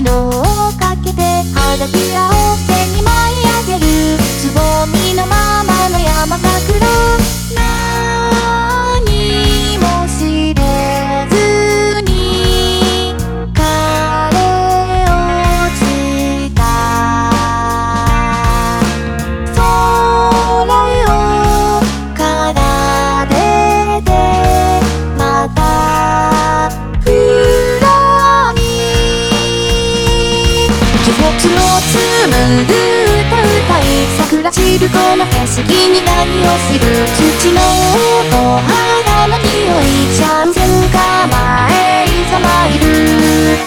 色をかけて肌びらを背に舞い上げるつぼみのままの山桜何も知れずに枯れ落ちたそれを奏でてまた裏に季節を紡ぐ歌歌い桜散るこの景色に何を知る土の音花の匂いシャンゼン構えいざ参る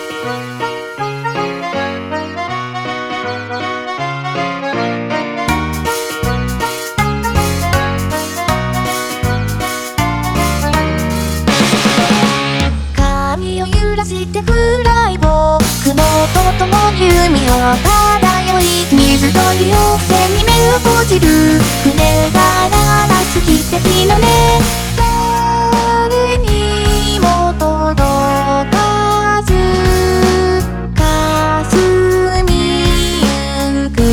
髪を揺らしてフライボー雲とともに海を漂い水鳥を背に目を閉じる船が鳴らす汽笛の音誰にも届かず霞みゆく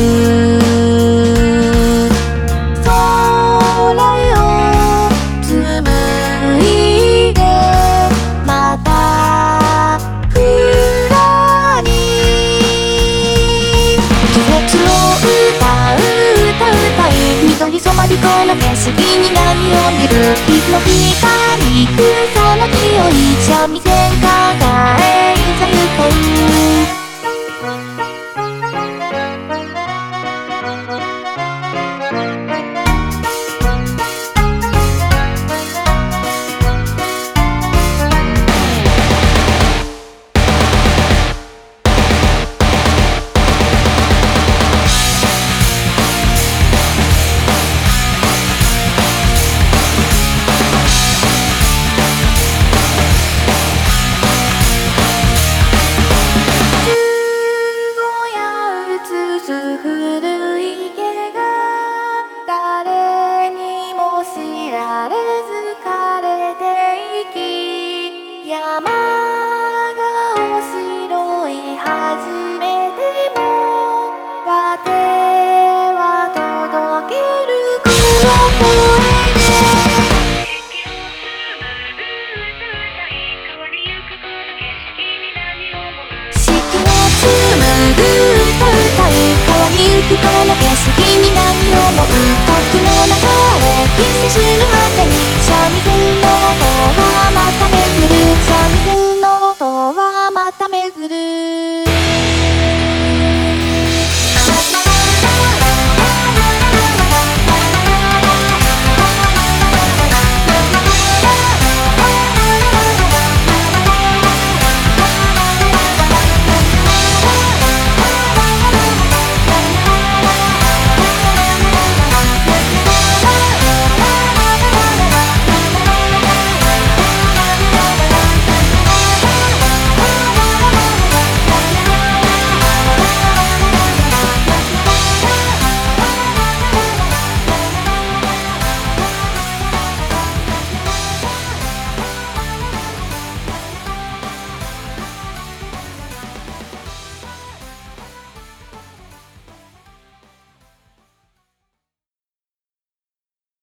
それを紡いでまた裏に季節を歌い緑染まりこの景色に何を見る日の光草の匂い三味線輝え